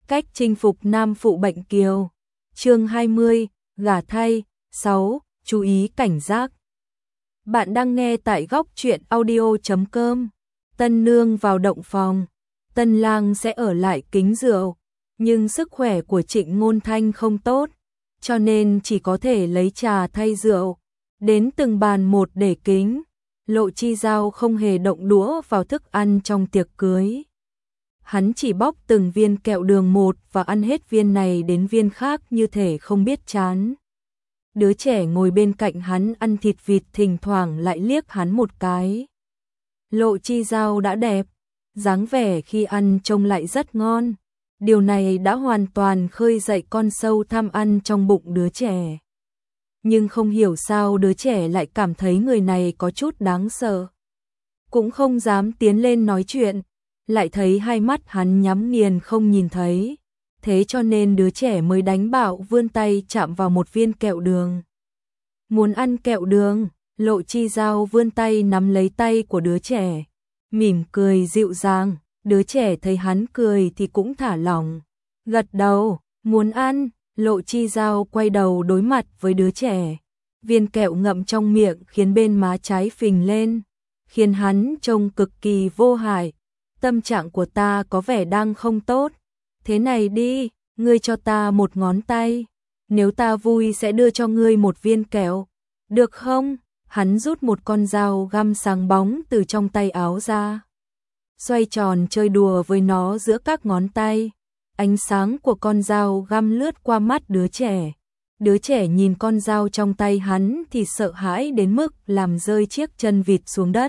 Cách chinh phục nam phụ bệnh kiều. Chương 20, gả thay. 6. Chú ý cảnh giác. Bạn đang nghe tại góc truyện audio.com. Tân nương vào động phòng, tân lang sẽ ở lại kính rượu, nhưng sức khỏe của Trịnh Ngôn Thanh không tốt, cho nên chỉ có thể lấy trà thay rượu, đến từng bàn một để kính. Lộ Chi Giao không hề động đũa vào thức ăn trong tiệc cưới. Hắn chỉ bóc từng viên kẹo đường một và ăn hết viên này đến viên khác như thể không biết chán. Đứa trẻ ngồi bên cạnh hắn ăn thịt vịt thỉnh thoảng lại liếc hắn một cái. Lộ Chi Giao đã đẹp, dáng vẻ khi ăn trông lại rất ngon. Điều này đã hoàn toàn khơi dậy con sâu tham ăn trong bụng đứa trẻ. Nhưng không hiểu sao đứa trẻ lại cảm thấy người này có chút đáng sợ. Cũng không dám tiến lên nói chuyện, lại thấy hai mắt hắn nhắm nghiền không nhìn thấy. Thế cho nên đứa trẻ mới đánh bạo vươn tay chạm vào một viên kẹo đường. Muốn ăn kẹo đường, Lộ Chi Giao vươn tay nắm lấy tay của đứa trẻ, mỉm cười dịu dàng. Đứa trẻ thấy hắn cười thì cũng thả lỏng, gật đầu, muốn ăn. Lộ Chi Giao quay đầu đối mặt với đứa trẻ. Viên kẹo ngậm trong miệng khiến bên má trái phình lên, khiến hắn trông cực kỳ vô hại. Tâm trạng của ta có vẻ đang không tốt. Thế này đi, ngươi cho ta một ngón tay. Nếu ta vui sẽ đưa cho ngươi một viên kẹo. Được không? Hắn rút một con dao găm sáng bóng từ trong tay áo ra, xoay tròn chơi đùa với nó giữa các ngón tay. Ánh sáng của con dao găm lướt qua mắt đứa trẻ. Đứa trẻ nhìn con dao trong tay hắn thì sợ hãi đến mức làm rơi chiếc chân vịt xuống đất.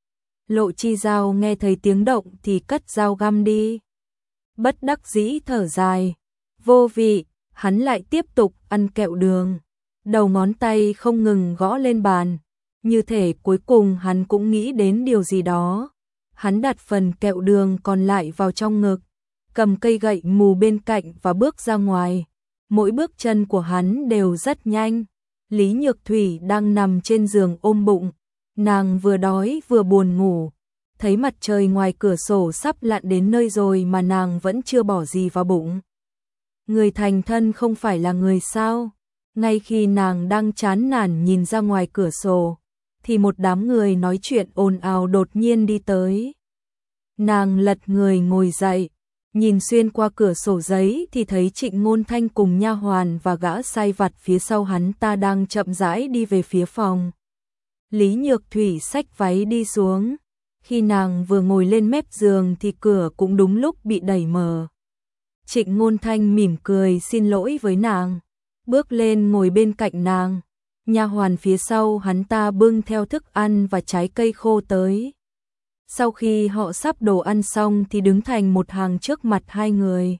Lộ Chi Giao nghe thấy tiếng động thì cất dao găm đi. Bất đắc dĩ thở dài, vô vị, hắn lại tiếp tục ăn kẹo đường. Đầu ngón tay không ngừng gõ lên bàn, như thể cuối cùng hắn cũng nghĩ đến điều gì đó. Hắn đặt phần kẹo đường còn lại vào trong ngực, cầm cây gậy mù bên cạnh và bước ra ngoài. Mỗi bước chân của hắn đều rất nhanh. Lý Nhược Thủy đang nằm trên giường ôm bụng, nàng vừa đói vừa buồn ngủ. Thấy mặt trời ngoài cửa sổ sắp lặn đến nơi rồi mà nàng vẫn chưa bỏ gì vào bụng. Người thành thân không phải là người sao? Ngay khi nàng đang chán nản nhìn ra ngoài cửa sổ, thì một đám người nói chuyện ồn ào đột nhiên đi tới. Nàng lật người ngồi dậy, nhìn xuyên qua cửa sổ giấy thì thấy Trịnh Ngôn Thanh cùng nha hoàn và gã sai vặt phía sau hắn ta đang chậm rãi đi về phía phòng. Lý Nhược Thủy xách váy đi xuống. Khi nàng vừa ngồi lên mép giường thì cửa cũng đúng lúc bị đẩy mở. Trịnh Ngôn Thanh mỉm cười xin lỗi với nàng, bước lên ngồi bên cạnh nàng. Nha hoàn phía sau hắn ta bưng theo thức ăn và trái cây khô tới. Sau khi họ sắp đồ ăn xong thì đứng thành một hàng trước mặt hai người.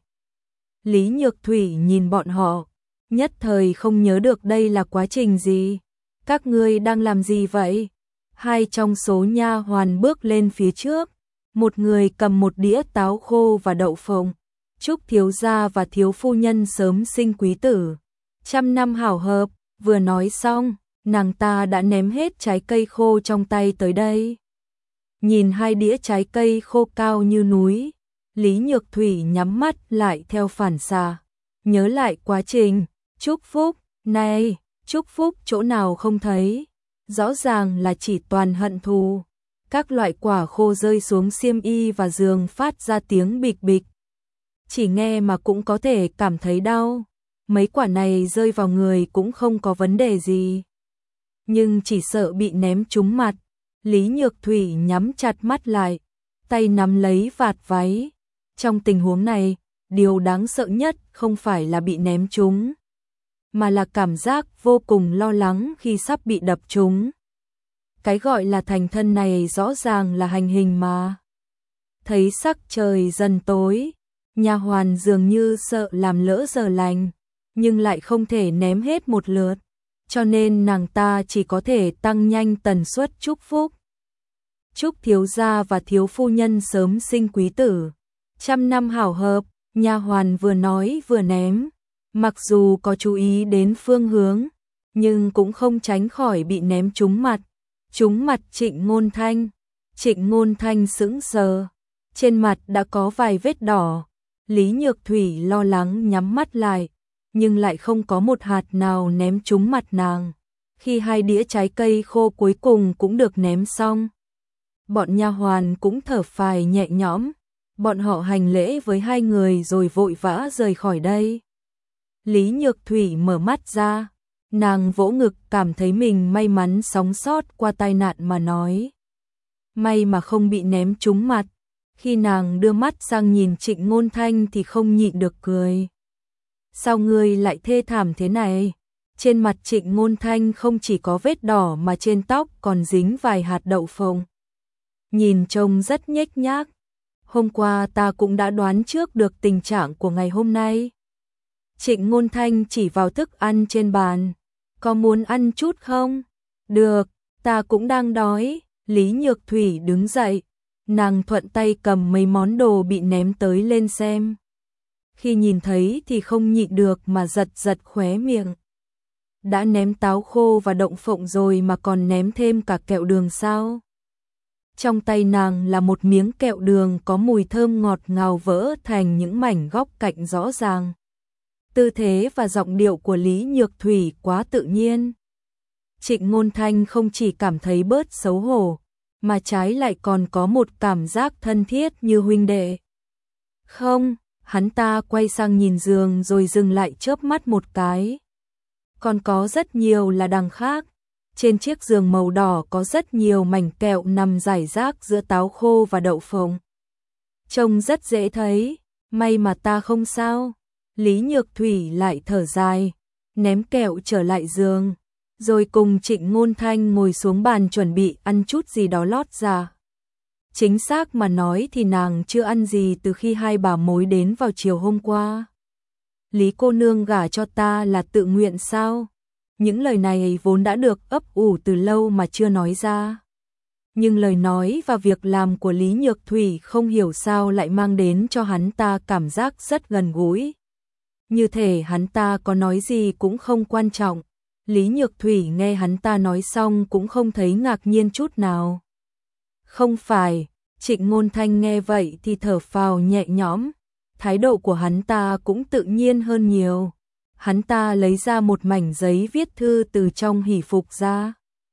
Lý Nhược Thủy nhìn bọn họ, nhất thời không nhớ được đây là quá trình gì. Các ngươi đang làm gì vậy? Hai trong số nha hoàn bước lên phía trước, một người cầm một đĩa táo khô và đậu phộng. Chúc thiếu gia và thiếu phu nhân sớm sinh quý tử, trăm năm hảo hợp. Vừa nói xong, nàng ta đã ném hết trái cây khô trong tay tới đây. Nhìn hai đĩa trái cây khô cao như núi, Lý Nhược Thủy nhắm mắt lại theo phản xạ, nhớ lại quá trình. Chúc phúc, này, chúc phúc chỗ nào không thấy, rõ ràng là chỉ toàn hận thù. Các loại quả khô rơi xuống xiêm y và giường phát ra tiếng bịch bịch. Chỉ nghe mà cũng có thể cảm thấy đau. Mấy quả này rơi vào người cũng không có vấn đề gì, nhưng chỉ sợ bị ném trúng mặt. Lý Nhược Thủy nhắm chặt mắt lại, tay nắm lấy vạt váy. Trong tình huống này, điều đáng sợ nhất không phải là bị ném trúng, mà là cảm giác vô cùng lo lắng khi sắp bị đập trúng. Cái gọi là thành thân này rõ ràng là hành hình mà. Thấy sắc trời dần tối, nha hoàn dường như sợ làm lỡ giờ lành, nhưng lại không thể ném hết một lượt, cho nên nàng ta chỉ có thể tăng nhanh tần suất chúc phúc. Chúc thiếu gia và thiếu phu nhân sớm sinh quý tử, trăm năm hảo hợp. Nha hoàn vừa nói vừa ném, mặc dù có chú ý đến phương hướng, nhưng cũng không tránh khỏi bị ném trúng mặt. Trúng mặt Trịnh Ngôn Thanh. Trịnh Ngôn Thanh sững sờ, trên mặt đã có vài vết đỏ. Lý Nhược Thủy lo lắng nhắm mắt lại, nhưng lại không có một hạt nào ném trúng mặt nàng. Khi 2 đĩa trái cây khô cuối cùng cũng được ném xong, bọn nha hoàn cũng thở phào nhẹ nhõm, bọn họ hành lễ với 2 người rồi vội vã rời khỏi đây. Lý Nhược Thủy mở mắt ra, nàng vỗ ngực cảm thấy mình may mắn sống sót qua tai nạn mà nói. May mà không bị ném trúng mặt. Khi nàng đưa mắt sang nhìn Trịnh Ngôn Thanh thì không nhịn được cười. Sao ngươi lại thê thảm thế này? Trên mặt Trịnh Ngôn Thanh không chỉ có vết đỏ mà trên tóc còn dính vài hạt đậu phộng. Nhìn trông rất nhếch nhác. Hôm qua ta cũng đã đoán trước được tình trạng của ngày hôm nay. Trịnh Ngôn Thanh chỉ vào thức ăn trên bàn. Có muốn ăn chút không? Được, ta cũng đang đói. Lý Nhược Thủy đứng dậy. Nàng thuận tay cầm mấy món đồ bị ném tới lên xem. Khi nhìn thấy thì không nhịn được mà giật giật khóe miệng. Đã ném táo khô và đậu phộng rồi mà còn ném thêm cả kẹo đường sao? Trong tay nàng là một miếng kẹo đường có mùi thơm ngọt ngào vỡ thành những mảnh góc cạnh rõ ràng. Tư thế và giọng điệu của Lý Nhược Thủy quá tự nhiên. Trịnh Ngôn Thanh không chỉ cảm thấy bớt xấu hổ, mà trái lại còn có một cảm giác thân thiết như huynh đệ. Không, hắn ta quay sang nhìn giường rồi dừng lại chớp mắt một cái. Còn có rất nhiều là đằng khác. Trên chiếc giường màu đỏ có rất nhiều mảnh kẹo nằm rải rác giữa táo khô và đậu phộng. Trông rất dễ thấy, may mà ta không sao. Lý Nhược Thủy lại thở dài, ném kẹo trở lại giường, rồi cùng Trịnh Ngôn Thanh ngồi xuống bàn chuẩn bị ăn chút gì đó lót ra. Chính xác mà nói thì nàng chưa ăn gì từ khi 2 bà mối đến vào chiều hôm qua. Lý cô nương gả cho ta là tự nguyện sao? Những lời này vốn đã được ấp ủ từ lâu mà chưa nói ra. Nhưng lời nói và việc làm của Lý Nhược Thủy không hiểu sao lại mang đến cho hắn ta cảm giác rất gần gũi. Như thể hắn ta có nói gì cũng không quan trọng. Lý Nhược Thủy nghe hắn ta nói xong cũng không thấy ngạc nhiên chút nào. Không phải, Trịnh Ngôn Thanh nghe vậy thì thở phào nhẹ nhõm. Thái độ của hắn ta cũng tự nhiên hơn nhiều. Hắn ta lấy ra một mảnh giấy viết thư từ trong hỷ phục ra.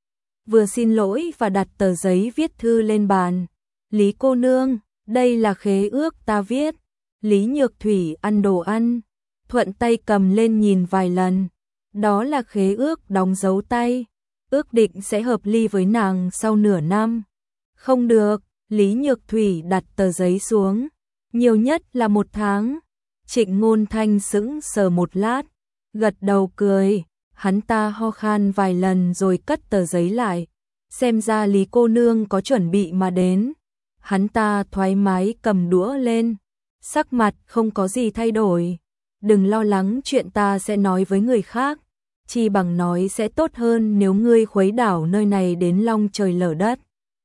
Vừa xin lỗi và đặt tờ giấy viết thư lên bàn. Lý cô nương, đây là khế ước ta viết. Lý Nhược Thủy ăn đồ ăn, thuận tay cầm lên nhìn vài lần. Đó là khế ước đóng dấu tay, ước định sẽ hợp ly với nàng sau nửa năm. Không được, Lý Nhược Thủy đặt tờ giấy xuống, nhiều nhất là 1 tháng. Trịnh Ngôn Thanh sững sờ một lát, gật đầu cười, hắn ta ho khan vài lần rồi cất tờ giấy lại. Xem ra Lý cô nương có chuẩn bị mà đến. Hắn ta thoải mái cầm đũa lên, sắc mặt không có gì thay đổi. Đừng lo lắng chuyện ta sẽ nói với người khác, chi bằng nói sẽ tốt hơn nếu ngươi khuấy đảo nơi này đến long trời lở đất.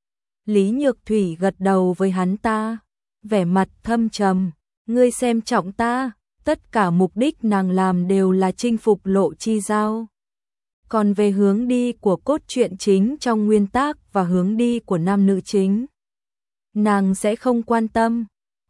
Lý Nhược Thủy gật đầu với hắn ta, vẻ mặt thâm trầm, ngươi xem trọng ta, tất cả mục đích nàng làm đều là chinh phục Lộ Chi Giao. Còn về hướng đi của cốt truyện chính trong nguyên tác và hướng đi của nam nữ chính, nàng sẽ không quan tâm.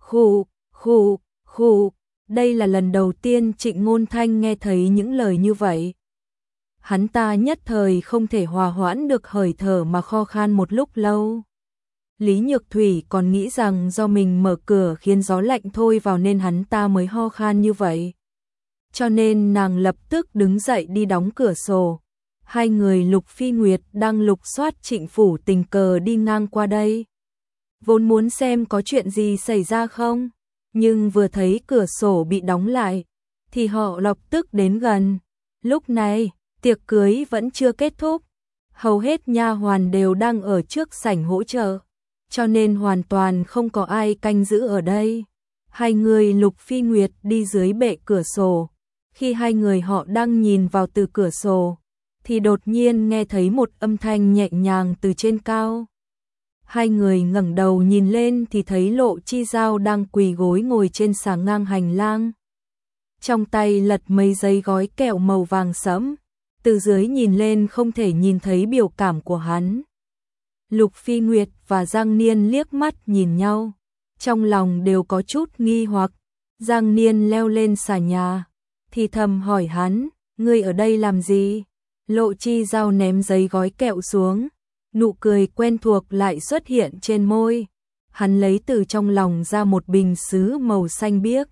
Khụ, đây là lần đầu tiên Trịnh Ngôn Thanh nghe thấy những lời như vậy. Hắn ta nhất thời không thể hòa hoãn được, hời thở mà kho khan một lúc lâu. Lý Nhược Thủy còn nghĩ rằng do mình mở cửa khiến gió lạnh thôi vào nên hắn ta mới ho khan như vậy. Cho nên nàng lập tức đứng dậy đi đóng cửa sổ. 2 người Lục Phi Nguyệt đang lục soát Trịnh phủ tình cờ đi ngang qua đây. Vốn muốn xem có chuyện gì xảy ra không, nhưng vừa thấy cửa sổ bị đóng lại, thì họ lập tức đến gần. Lúc này, tiệc cưới vẫn chưa kết thúc. Hầu hết nha hoàn đều đang ở trước sảnh hỗ trợ, cho nên hoàn toàn không có ai canh giữ ở đây. 2 người Lục Phi Nguyệt đi dưới bệ cửa sổ. Khi 2 người họ đang nhìn vào từ cửa sổ, thì đột nhiên nghe thấy một âm thanh nhẹ nhàng từ trên cao. 2 người ngẩng đầu nhìn lên thì thấy Lộ Chi Giao đang quỳ gối ngồi trên xà ngang hành lang. Trong tay lật mấy giấy gói kẹo màu vàng sẫm, từ dưới nhìn lên không thể nhìn thấy biểu cảm của hắn. Lục Phi Nguyệt và Giang Niên liếc mắt nhìn nhau, trong lòng đều có chút nghi hoặc. Giang Niên leo lên xà nhà, thì thầm hỏi hắn, ngươi ở đây làm gì? Lộ Chi Giao ném giấy gói kẹo xuống, nụ cười quen thuộc lại xuất hiện trên môi. Hắn lấy từ trong lòng ra một bình sứ màu xanh biếc.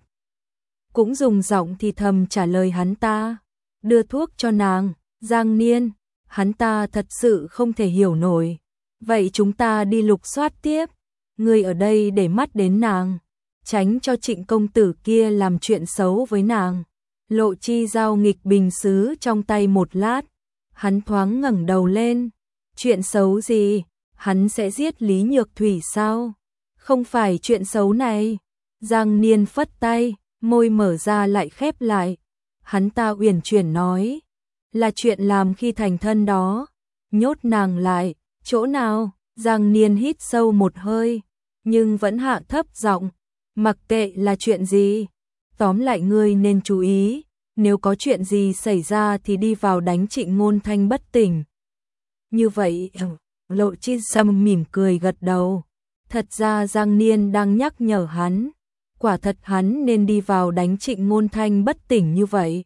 Cũng dùng giọng thì thầm trả lời hắn ta, đưa thuốc cho nàng. Giang Niên, hắn ta thật sự không thể hiểu nổi. Vậy chúng ta đi lục soát tiếp, ngươi ở đây để mắt đến nàng, tránh cho Trịnh công tử kia làm chuyện xấu với nàng. Lộ Chi Giao nghịch bình sứ trong tay một lát, hắn thoáng ngẩng đầu lên. Chuyện xấu gì? Hắn sẽ giết Lý Nhược Thủy sao? Không phải chuyện xấu này. Giang Niên phất tay, môi mở ra lại khép lại. Hắn ta uyển chuyển nói, là chuyện làm khi thành thân đó. Nhốt nàng lại, chỗ nào? Giang Niên hít sâu một hơi, nhưng vẫn hạ thấp giọng, mặc kệ là chuyện gì, tóm lại ngươi nên chú ý, nếu có chuyện gì xảy ra thì đi vào đánh Trịnh Ngôn Thanh bất tỉnh. Như vậy, Lộ Chi Giao mỉm cười gật đầu. Thật ra Giang Niên đang nhắc nhở hắn, quả thật hắn nên đi vào đánh Trịnh Ngôn Thanh bất tỉnh như vậy.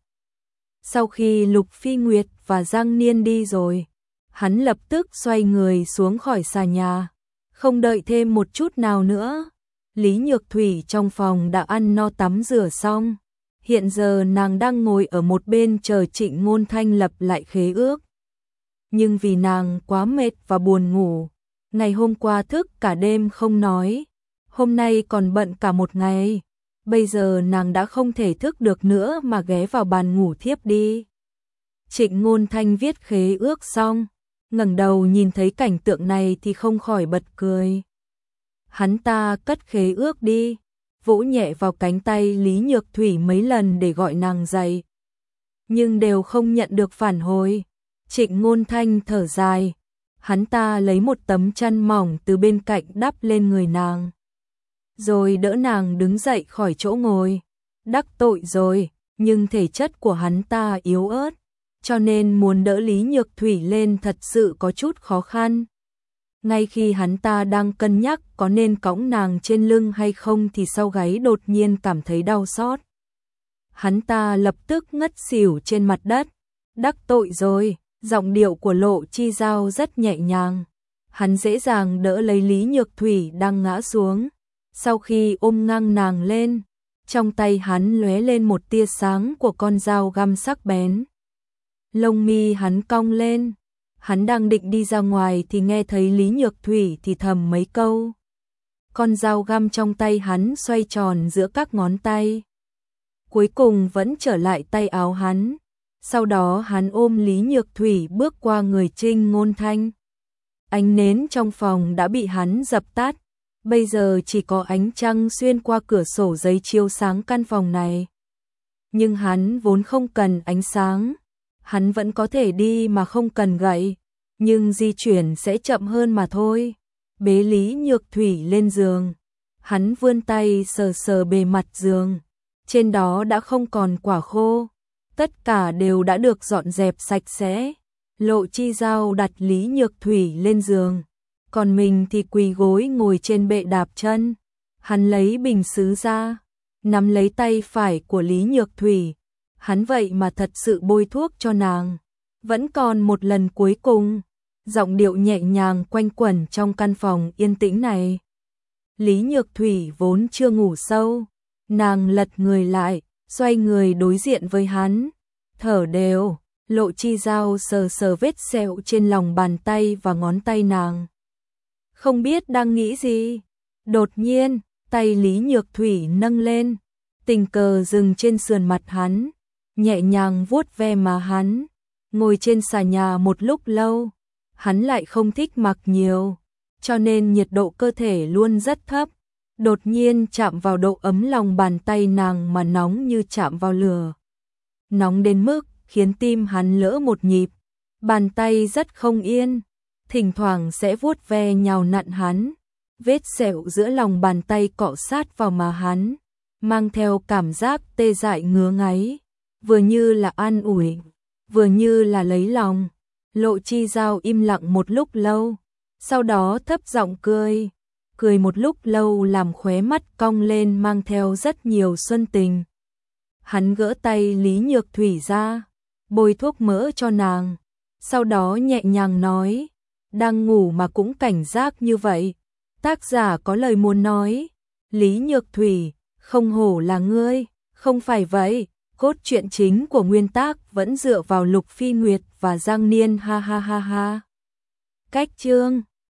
Sau khi Lục Phi Nguyệt và Giang Niên đi rồi, hắn lập tức xoay người xuống khỏi xà nhà, không đợi thêm một chút nào nữa. Lý Nhược Thủy trong phòng đã ăn no tắm rửa xong, hiện giờ nàng đang ngồi ở một bên chờ Trịnh Ngôn Thanh lập lại khế ước. Nhưng vì nàng quá mệt và buồn ngủ, ngày hôm qua thức cả đêm không nói, hôm nay còn bận cả một ngày, bây giờ nàng đã không thể thức được nữa mà ghé vào bàn ngủ thiếp đi. Trịnh Ngôn Thanh viết khế ước xong, ngẩng đầu nhìn thấy cảnh tượng này thì không khỏi bật cười. Hắn ta cất khế ước đi, vỗ nhẹ vào cánh tay Lý Nhược Thủy mấy lần để gọi nàng dậy, nhưng đều không nhận được phản hồi. Trịnh Ngôn Thanh thở dài, hắn ta lấy một tấm chăn mỏng từ bên cạnh đắp lên người nàng, rồi đỡ nàng đứng dậy khỏi chỗ ngồi. Đắc tội rồi, nhưng thể chất của hắn ta yếu ớt, cho nên muốn đỡ Lý Nhược Thủy lên thật sự có chút khó khăn. Ngay khi hắn ta đang cân nhắc có nên cõng nàng trên lưng hay không thì sau gáy đột nhiên cảm thấy đau xót. Hắn ta lập tức ngất xỉu trên mặt đất. Đắc tội rồi, giọng điệu của Lộ Chi Giao rất nhẹ nhàng. Hắn dễ dàng đỡ lấy Lý Nhược Thủy đang ngã xuống. Sau khi ôm ngang nàng lên, trong tay hắn lóe lên một tia sáng của con dao găm sắc bén. Lông mi hắn cong lên. Hắn đang định đi ra ngoài thì nghe thấy Lý Nhược Thủy thì thầm mấy câu. Con dao găm trong tay hắn xoay tròn giữa các ngón tay, cuối cùng vẫn trở lại tay áo hắn. Sau đó hắn ôm Lý Nhược Thủy bước qua người Trịnh Ngôn Thanh. Ánh nến trong phòng đã bị hắn dập tắt, bây giờ chỉ có ánh trăng xuyên qua cửa sổ giấy chiếu sáng căn phòng này. Nhưng hắn vốn không cần ánh sáng, hắn vẫn có thể đi mà không cần gậy, nhưng di chuyển sẽ chậm hơn mà thôi. Bế Lý Nhược Thủy lên giường, hắn vươn tay sờ sờ bề mặt giường, trên đó đã không còn quả khô, tất cả đều đã được dọn dẹp sạch sẽ. Lộ Chi Giao đặt Lý Nhược Thủy lên giường, còn mình thì quỳ gối ngồi trên bệ đạp chân. Hắn lấy bình sứ ra, nắm lấy tay phải của Lý Nhược Thủy. Hắn vậy mà thật sự bôi thuốc cho nàng. Vẫn còn một lần cuối cùng, giọng điệu nhẹ nhàng quanh quẩn trong căn phòng yên tĩnh này. Lý Nhược Thủy vốn chưa ngủ sâu, nàng lật người lại, xoay người đối diện với hắn, thở đều. Lộ Chi Giao sờ sờ vết sẹo trên lòng bàn tay và ngón tay nàng, không biết đang nghĩ gì. Đột nhiên, tay Lý Nhược Thủy nâng lên, tình cờ dừng trên sườn mặt hắn, nhẹ nhàng vuốt ve má hắn. Ngồi trên xà nhà một lúc lâu, hắn lại không thích mặc nhiều, cho nên nhiệt độ cơ thể luôn rất thấp. Đột nhiên chạm vào độ ấm lòng bàn tay nàng mà nóng như chạm vào lửa. Nóng đến mức khiến tim hắn lỡ một nhịp, bàn tay rất không yên, thỉnh thoảng sẽ vuốt ve nhào nặn hắn. Vết sẹo giữa lòng bàn tay cọ sát vào má hắn, mang theo cảm giác tê dại ngứa ngáy, vừa như là an ủi, vừa như là lấy lòng. Lộ Chi Giao im lặng một lúc lâu, sau đó thấp giọng cười cười một lúc lâu làm khóe mắt cong lên mang theo rất nhiều xuân tình. Hắn gỡ tay Lý Nhược Thủy ra, bôi thuốc mỡ cho nàng, sau đó nhẹ nhàng nói, đang ngủ mà cũng cảnh giác như vậy. Tác giả có lời muốn nói, Lý Nhược Thủy, không hổ là ngươi, không phải vậy, cốt truyện chính của nguyên tác vẫn dựa vào Lục Phi Nguyệt và Giang Niên ha ha ha ha. Cách chương